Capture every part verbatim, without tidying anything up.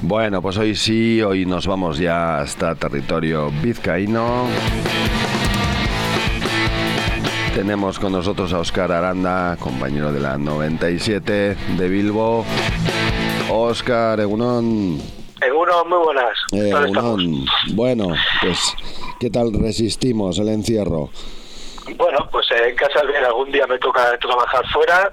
Bueno, pues hoy sí, hoy nos vamos ya hasta territorio vizcaíno. Tenemos con nosotros a Óscar Aranda, compañero de la noventa y siete de Bilbo. Óscar, Egunon. Egunon, muy buenas. Eh, Egunon. Bueno, pues, ¿qué tal resistimos el encierro? Bueno, pues eh, en casa bien, algún día me toca trabajar fuera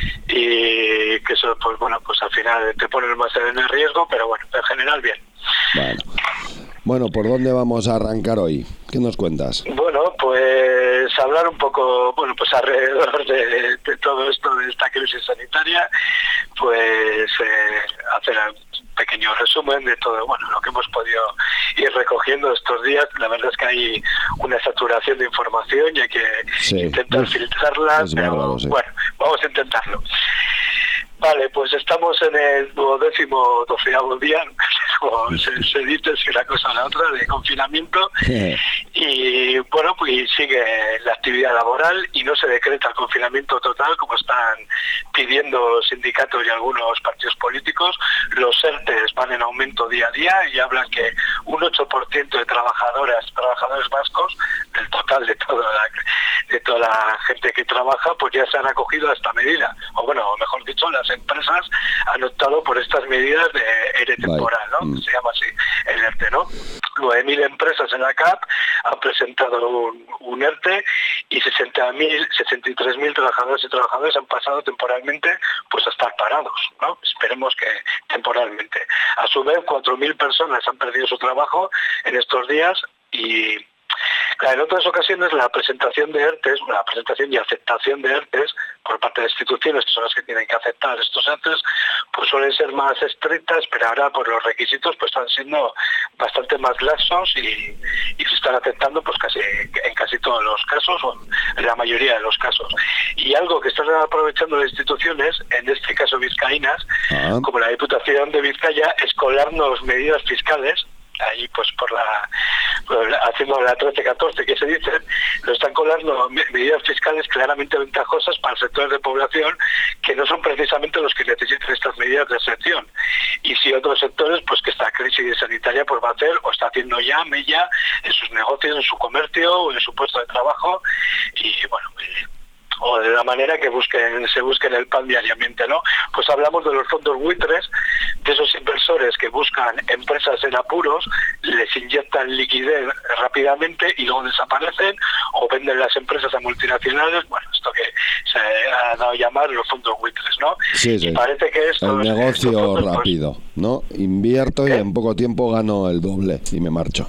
y que eso, pues bueno, pues al final te pones más en el riesgo, pero bueno, en general bien. Bueno. Bueno, ¿por dónde vamos a arrancar hoy? ¿Qué nos cuentas? Bueno, pues hablar un poco, bueno, pues alrededor de, de todo esto, de esta crisis sanitaria, pues eh, hacer un pequeño resumen de todo, bueno, lo que hemos podido ir recogiendo estos días. La verdad es que hay una saturación de información y hay que sí, intentar uf, filtrarla, pero bárbaro, sí. Bueno, vamos a intentarlo. Vale, pues estamos en el duodécimo doceavo día, como se, se dice, si una cosa o la otra, de confinamiento, y bueno, pues sigue la actividad laboral y no se decreta el confinamiento total como están pidiendo sindicatos y algunos partidos políticos. Los ERTEs van en aumento día a día y hablan que un ocho por ciento de trabajadoras, trabajadores vascos, del total de toda la, de toda la gente que trabaja, pues ya se han acogido a esta medida, o bueno, mejor dicho, las empresas han optado por estas medidas de ERE temporal, ¿no? Mm. Se llama así, el ERTE, ¿no? nueve mil empresas en la C A P han presentado un, un ERTE y sesenta mil, sesenta y tres mil trabajadores y trabajadoras han pasado temporalmente pues a estar parados, ¿no? Esperemos que temporalmente. A su vez, cuatro mil personas han perdido su trabajo en estos días y claro, en otras ocasiones la presentación de ERTEs, la presentación y aceptación de ERTEs por parte de instituciones que son las que tienen que aceptar estos ERTEs, pues suelen ser más estrictas, pero ahora por los requisitos pues están siendo bastante más laxos y, y se están aceptando pues casi en casi todos los casos o en la mayoría de los casos. Y algo que están aprovechando las instituciones, en este caso vizcaínas, ah. como la Diputación de Vizcaya, es colarnos medidas fiscales ahí pues por la, por la haciendo la trece catorce que se dice, lo están colando medidas fiscales claramente ventajosas para sectores de población que no son precisamente los que necesitan estas medidas de excepción. Y si otros sectores, pues que esta crisis sanitaria pues va a hacer o está haciendo ya mella en sus negocios, en su comercio o en su puesto de trabajo y bueno, o de la manera que busquen se busquen el pan diariamente, ¿no? Pues hablamos de los fondos buitres, de esos inversores que buscan empresas en apuros, les inyectan liquidez rápidamente y luego desaparecen o venden las empresas a multinacionales. Bueno, esto que se ha dado a llamar los fondos buitres, ¿no? Sí, sí. Y parece que esto el negocio fondos, rápido, pues, ¿no? Invierto ¿eh? Y en poco tiempo gano el doble y me marcho.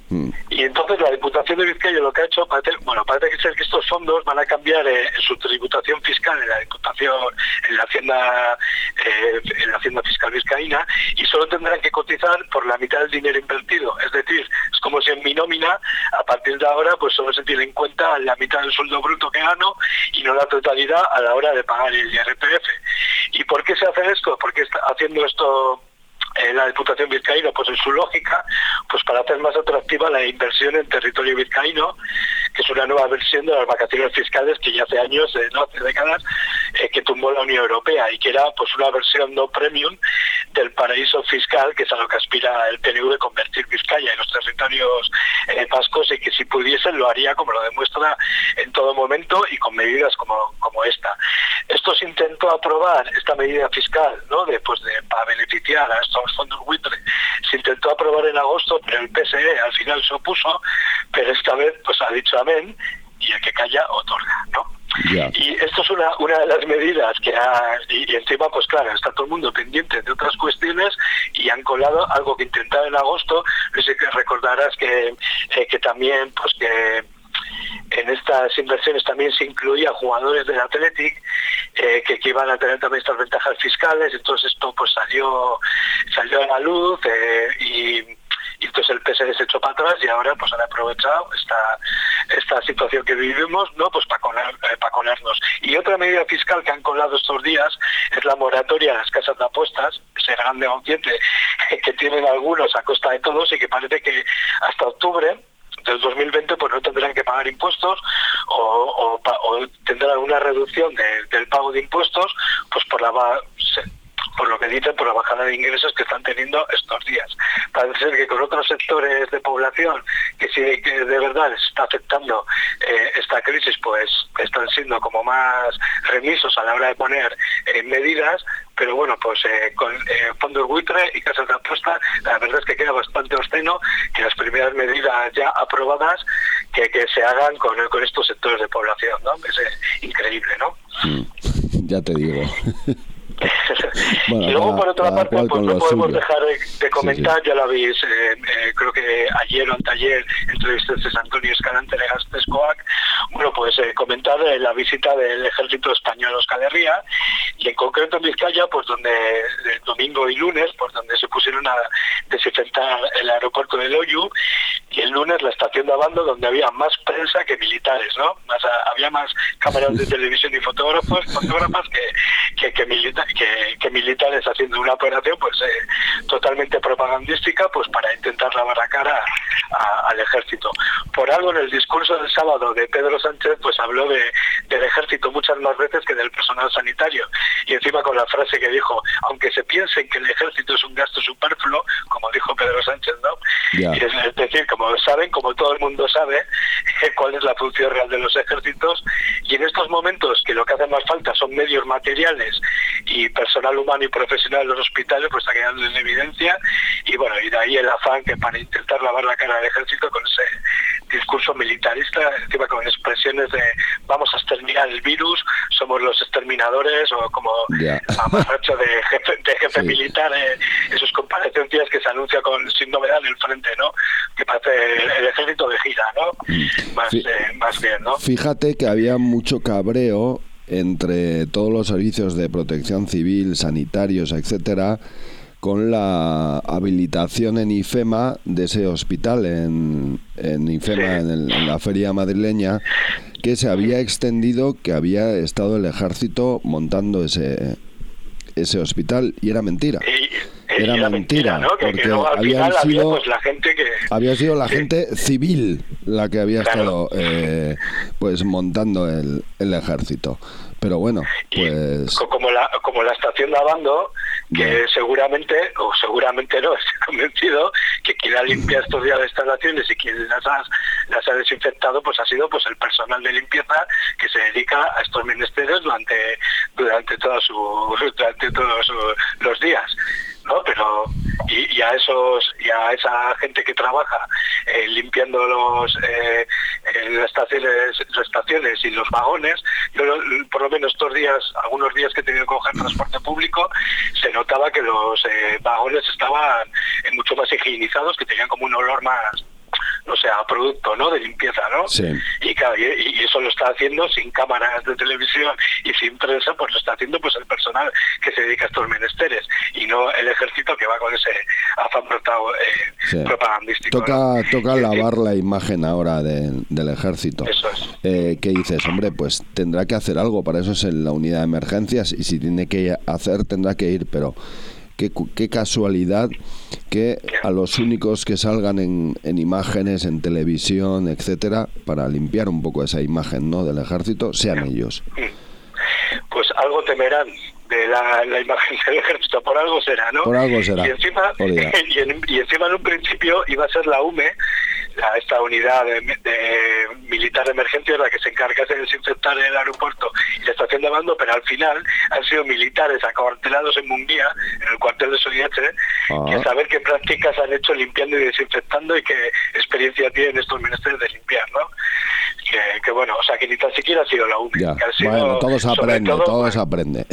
Y entonces la Diputación de Vizcaya lo que ha hecho, parece, bueno, parece que ser que estos fondos van a cambiar eh, su tributación fiscal en la Diputación, en la Hacienda, eh, en la Hacienda Fiscal Vizcaína, y solo tendrán que cotizar por la mitad del dinero invertido. Es decir, es como si en mi nómina, a partir de ahora, pues solo se tiene en cuenta la mitad del sueldo bruto que gano y no la totalidad a la hora de pagar el I R P F. ¿Y por qué se hace esto? Porque está haciendo esto Eh, la Diputación vizcaína, pues en su lógica, pues para hacer más atractiva la inversión en territorio vizcaíno, que es una nueva versión de las vacaciones fiscales que ya hace años, eh, no hace décadas, eh, que tumbó la Unión Europea y que era pues una versión no premium del paraíso fiscal, que es a lo que aspira el P N V, convertir Vizcaya en los territorios eh, vascos, y que si pudiesen lo haría como lo demuestra en todo momento y con medidas como, como esta. Esto se intentó aprobar, esta medida fiscal, ¿no? de, pues de, para beneficiar a estos fondos buitre, se intentó aprobar en agosto, pero el P S E al final se opuso, pero esta vez pues ha dicho amén y el que calla otorga, ¿no? Yeah. Y esto es una, una de las medidas que ha, y, y encima pues claro, está todo el mundo pendiente de otras cuestiones y han colado algo que intentaron en agosto. No sé que recordarás que, eh, que también pues que en estas inversiones también se incluía jugadores del Athletic eh, que, que iban a tener también estas ventajas fiscales. Entonces esto pues salió salió a la luz eh, y, y entonces el P S D se echó para atrás y ahora pues han aprovechado esta esta situación que vivimos, no pues para colar, eh, para colarnos. Y otra medida fiscal que han colado estos días es la moratoria a las casas de apuestas, ese gran negociante que tienen algunos a costa de todos y que parece que hasta octubre del dos mil veinte pues no tendrán que pagar impuestos o, o, o tendrán una reducción de, del pago de impuestos pues por la por lo que dicen, por la bajada de ingresos que están teniendo estos días. Parece ser que con otros sectores de población que sí que de verdad les está afectando eh, esta crisis, pues están siendo como más remisos a la hora de poner eh, medidas, pero bueno, pues eh, con eh, fondos buitre y casas de apuesta, la verdad es que queda bastante obsceno que las primeras medidas ya aprobadas que, que se hagan con, con estos sectores de población, ¿no? Es eh, increíble, ¿no? Mm, ya te digo. Bueno, y luego, por otra parte, pues no podemos suyo. dejar de, de comentar, sí, sí. Ya lo habéis, eh, eh, creo que ayer o anteayer, entrevistaste a Antonio Escalante de Gastescoac, bueno, pues eh, comentar eh, la visita del ejército español a Euskal Herria, y en concreto en Vizcaya, pues donde el domingo y lunes, pues donde se pusieron a desinfectar el aeropuerto de Loiu, y el lunes la estación de Abando, donde había más prensa que militares, ¿no? Más, había más cámaras de televisión y fotógrafos, fotógrafas que, que, que militares. Que, que militares haciendo una operación pues eh, totalmente propagandística, pues para intentar lavar la cara a, a, al ejército. Por algo en el discurso del sábado de Pedro Sánchez pues habló de, del ejército muchas más veces que del personal sanitario, y encima con la frase que dijo, aunque se piensen que el ejército es un gasto superfluo, como dijo Pedro Sánchez, ¿no? Yeah. Y es, es decir, como saben, como todo el mundo sabe eh, cuál es la función real de los ejércitos, y en estos momentos que lo que hace más falta son medios materiales y personal humano y profesional en los hospitales, pues está quedando en evidencia, y bueno, y de ahí el afán que para intentar lavar la cara al ejército con ese discurso militarista, encima con expresiones de vamos a exterminar el virus, somos los exterminadores, o como yeah. amarracho de jefe, de jefe sí. militar eh, en sus comparecencias que se anuncia con sin novedad en el frente, ¿no? Que parece el, el ejército de gira, ¿no? Mm. Más, Fí- eh, más bien, ¿no? Fíjate que había mucho cabreo entre todos los servicios de protección civil, sanitarios, etcétera, con la habilitación en IFEMA de ese hospital, en, en IFEMA, en, el, en la feria madrileña, que se había extendido, que había estado el ejército montando ese ese hospital, y era mentira. Y, era, era mentira, mentira, ¿no? Que, porque que luego, habían había, sido pues, la gente que había sido la sí. gente civil la que había claro. estado eh, pues montando el, el ejército. Pero bueno, pues y como la como la estación de Abando, que yeah. seguramente o seguramente no, estoy convencido que quien ha limpiado estos días las instalaciones y quien las ha, las ha desinfectado pues ha sido pues el personal de limpieza que se dedica a estos menesteres durante durante toda su durante todos su, los días, ¿no? Pero y, y a esos y a esa gente que trabaja eh, limpiando los eh, en las estaciones, las estaciones y los vagones, yo por lo menos estos días, algunos días que he tenido que coger transporte público, se notaba que los eh, vagones estaban eh, mucho más higienizados, que tenían como un olor más, no sé, a producto, ¿no? De limpieza, ¿no? Sí. Y, claro, y, y eso lo está haciendo sin cámaras de televisión y sin prensa, pues lo está haciendo pues el personal que se dedica a estos menesteres, y no el ejército que va con ese afán eh, sí. propagandístico. Toca, ¿no? toca lavar la imagen ahora de, del ejército. Eso es. Eh, ¿Qué dices? Hombre, pues tendrá que hacer algo, para eso es en la unidad de emergencias, y si tiene que hacer, tendrá que ir, pero Qué, qué casualidad que a los únicos que salgan en, en imágenes, en televisión, etcétera, para limpiar un poco esa imagen, ¿no?, del ejército, sean ellos. Pues algo temerán de la, la imagen del ejército, por algo será, ¿no? Por algo será. Y encima, y, en, y encima en un principio iba a ser la U M E, la, esta unidad de, de militar de emergencia, la que se encargase de desinfectar el aeropuerto y la estación de Abando, pero al final han sido militares acuartelados en Munguía, en el cuartel de Soliache, ah. que saber qué prácticas han hecho limpiando y desinfectando y qué experiencia tienen estos menesteres de limpiar, ¿no? Que, que bueno, o sea, que ni tan siquiera ha sido la U M E. Ya. Que ha sido, bueno, todo se aprende, todo, todo pues, se aprende.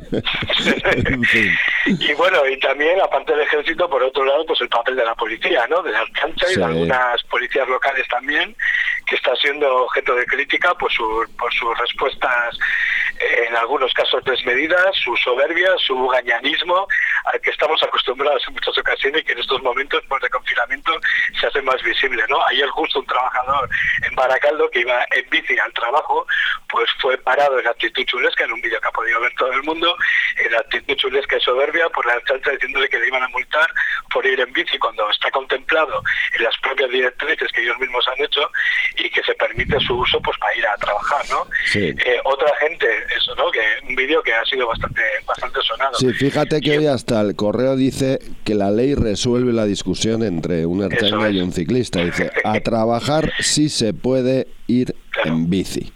Y bueno, y también, aparte del ejército, por otro lado, pues el papel de la policía, ¿no? De la Archancha sí. y de algunas policías locales también, que está siendo objeto de crítica por, su, por sus respuestas, eh, en algunos casos desmedidas, su soberbia, su gañanismo al que estamos acostumbrados en muchas ocasiones y que en estos momentos pues, de confinamiento se hace más visible, ¿no? Ayer justo un trabajador en Baracaldo que iba en bici al trabajo, pues fue parado en actitud chulesca, en un vídeo que ha podido ver todo el mundo, en actitud chulesca y soberbia por la chancha diciéndole que le iban a multar por ir en bici cuando está contemplado en las propias directrices que ellos mismos han hecho y que se permite su uso pues para ir a trabajar, ¿no? Sí. Eh, otra gente, eso, ¿no? Que un vídeo que ha sido bastante bastante sonado. Sí, fíjate que y, hoy hasta el Correo dice que la ley resuelve la discusión entre un ertzaina y un ciclista. Dice, a trabajar sí se puede ir claro. en bici.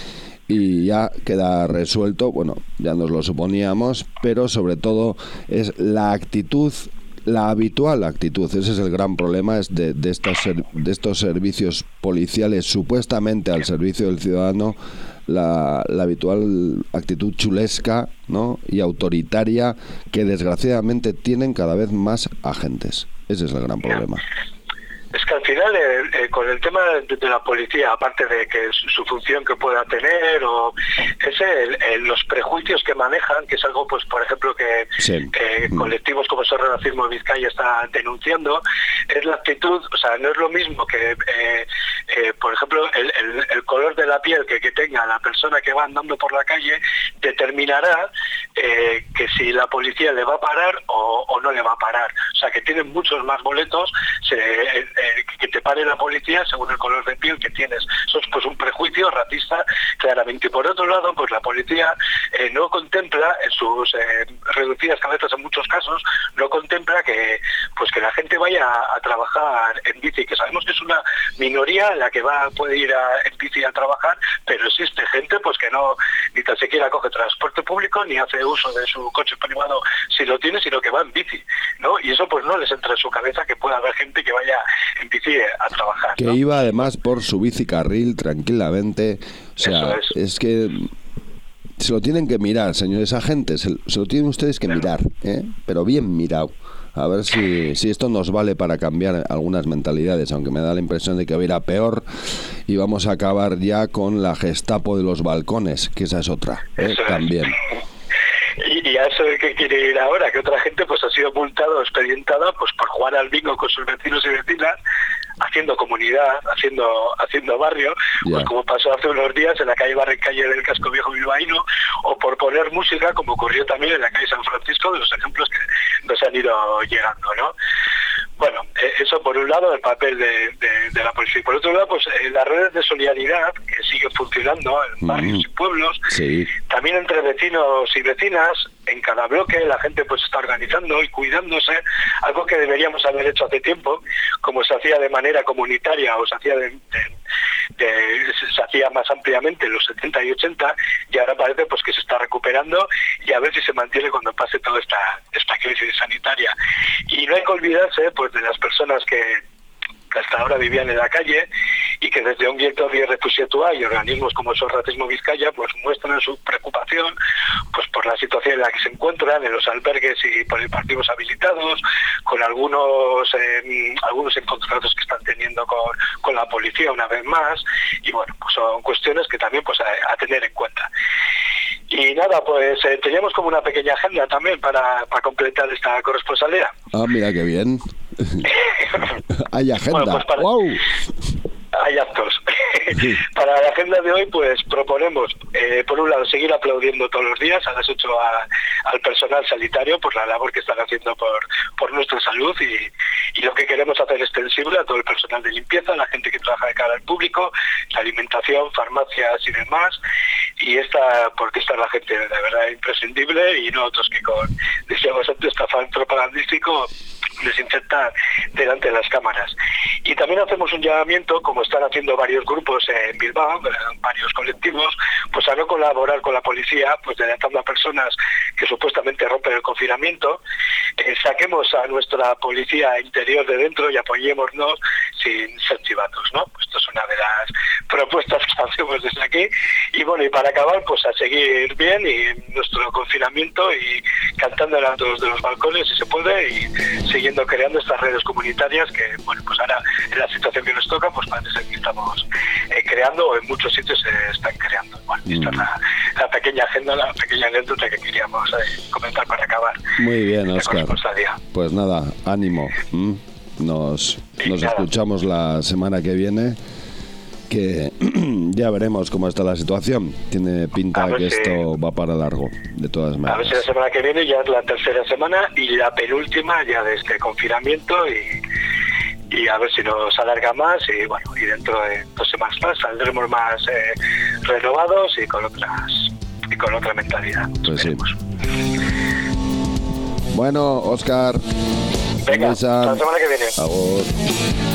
Y ya queda resuelto, bueno, ya nos lo suponíamos, pero sobre todo es la actitud, la habitual actitud, ese es el gran problema, es de, de, estos, de estos servicios policiales supuestamente al servicio del ciudadano, la, la habitual actitud chulesca, ¿no? y autoritaria que desgraciadamente tienen cada vez más agentes. Ese es el gran problema. Es que al final, eh, eh, con el tema de, de la policía, aparte de que su, su función que pueda tener, o ese, el, el, los prejuicios que manejan, que es algo, pues por ejemplo, que sí. eh, colectivos como Sorra Racismo Vizcaya está denunciando, es la actitud, o sea, no es lo mismo que, eh, eh, por ejemplo, el, el, el color de la piel que, que tenga la persona que va andando por la calle determinará eh, que si la policía le va a parar o, o no le va a parar. O sea, que tienen muchos más boletos, se, eh, que te pare la policía según el color de piel que tienes. Eso es pues un prejuicio racista claramente. Y por otro lado, pues la policía eh, no contempla en sus eh, reducidas cabezas en muchos casos, no contempla que pues que la gente vaya a, a trabajar en bici, que sabemos que es una minoría la que va puede ir a, en bici a trabajar, pero existe gente pues que no ni tan siquiera coge transporte público ni hace uso de su coche privado si lo tiene, sino que va en bici, ¿no? Y eso pues no les entra en su cabeza que pueda haber gente que vaya en bici a trabajar, que ¿no? iba además por su bicicarril tranquilamente, o sea, es. es que se lo tienen que mirar, señores agentes, se, se lo tienen ustedes que claro. mirar, ¿eh? pero bien mirado, a ver si, si esto nos vale para cambiar algunas mentalidades, aunque me da la impresión de que va a ir a peor y vamos a acabar ya con la Gestapo de los balcones, que esa es otra, ¿eh? también. Y, y a eso de que quiere ir ahora, que otra gente pues ha sido multada o expedientada pues por jugar al bingo con sus vecinos y vecinas, haciendo comunidad, haciendo haciendo barrio, yeah. pues como pasó hace unos días en la calle Barrencalle del Casco Viejo bilbaíno, o por poner música, como ocurrió también en la calle San Francisco, de los ejemplos que nos han ido llegando, ¿no? Bueno, eso por un lado, el papel de, de, de la policía. Y por otro lado, pues eh, las redes de solidaridad que siguen funcionando en barrios mm. y pueblos, sí. también entre vecinos y vecinas, en cada bloque la gente pues está organizando y cuidándose, algo que deberíamos haber hecho hace tiempo, como se hacía de manera comunitaria o se hacía de, de, de, se hacía más ampliamente en los setenta y ochenta, y ahora parece pues que se está recuperando y a ver si se mantiene cuando pase toda esta, esta crisis sanitaria. Y no hay que olvidarse pues de las personas que hasta ahora vivían en la calle y que desde un guieto de Refusiatua y organismos como Sorra Racismo Vizcaya pues muestran su preocupación pues por la situación en la que se encuentran en los albergues y polideportivos habilitados, con algunos eh, algunos encontronazos que están teniendo con, con la policía una vez más, y bueno, pues son cuestiones que también pues a, a tener en cuenta. Y nada, pues eh, teníamos como una pequeña agenda también para, para completar esta corresponsalía. Ah, mira qué bien. Hay agenda. Bueno, pues para... ¡Wow! Hay actos. Sí. Para la agenda de hoy, pues proponemos, eh, por un lado, seguir aplaudiendo todos los días a las ocho a, al personal sanitario por la labor que están haciendo por, por nuestra salud, y, y lo que queremos hacer extensible a todo el personal de limpieza, la gente que trabaja de cara al público, la alimentación, farmacias y demás, y esta, porque esta es la gente de verdad imprescindible, y no otros que con, decíamos antes, este afán propagandístico desinfectar delante de las cámaras. Y también hacemos un llamamiento, como están haciendo varios grupos en Bilbao, varios colectivos, pues a no colaborar con la policía, pues delatando a personas que supuestamente rompen el confinamiento. Eh, saquemos a nuestra policía interior de dentro y apoyémonos sin ser chivatos, ¿no? Pues esto es una de las propuestas que hacemos desde aquí. Y bueno, y para acabar, pues a seguir bien y nuestro confinamiento, y cantando en altos de los balcones si se puede y siguiendo creando estas redes comunitarias que, bueno, pues ahora en la situación que nos toca, pues parece ser que estamos eh, creando o en muchos sitios se están creando. Bueno, mm. esta es la, la pequeña agenda, la pequeña anécdota que queríamos eh, comentar para acabar. Muy bien, Óscar. Pues nada, ánimo. ¿Mm? Nos, nos escuchamos la semana que viene, que ya veremos cómo está la situación. Tiene pinta que si, esto va para largo, de todas maneras. A ver si la semana que viene ya es la tercera semana y la penúltima ya de este confinamiento y, y a ver si nos alarga más y bueno, y dentro de dos semanas más saldremos más eh, renovados y con otras y con otra mentalidad. Pues sí. Bueno, Óscar. Venga, hasta la semana que viene. Agur.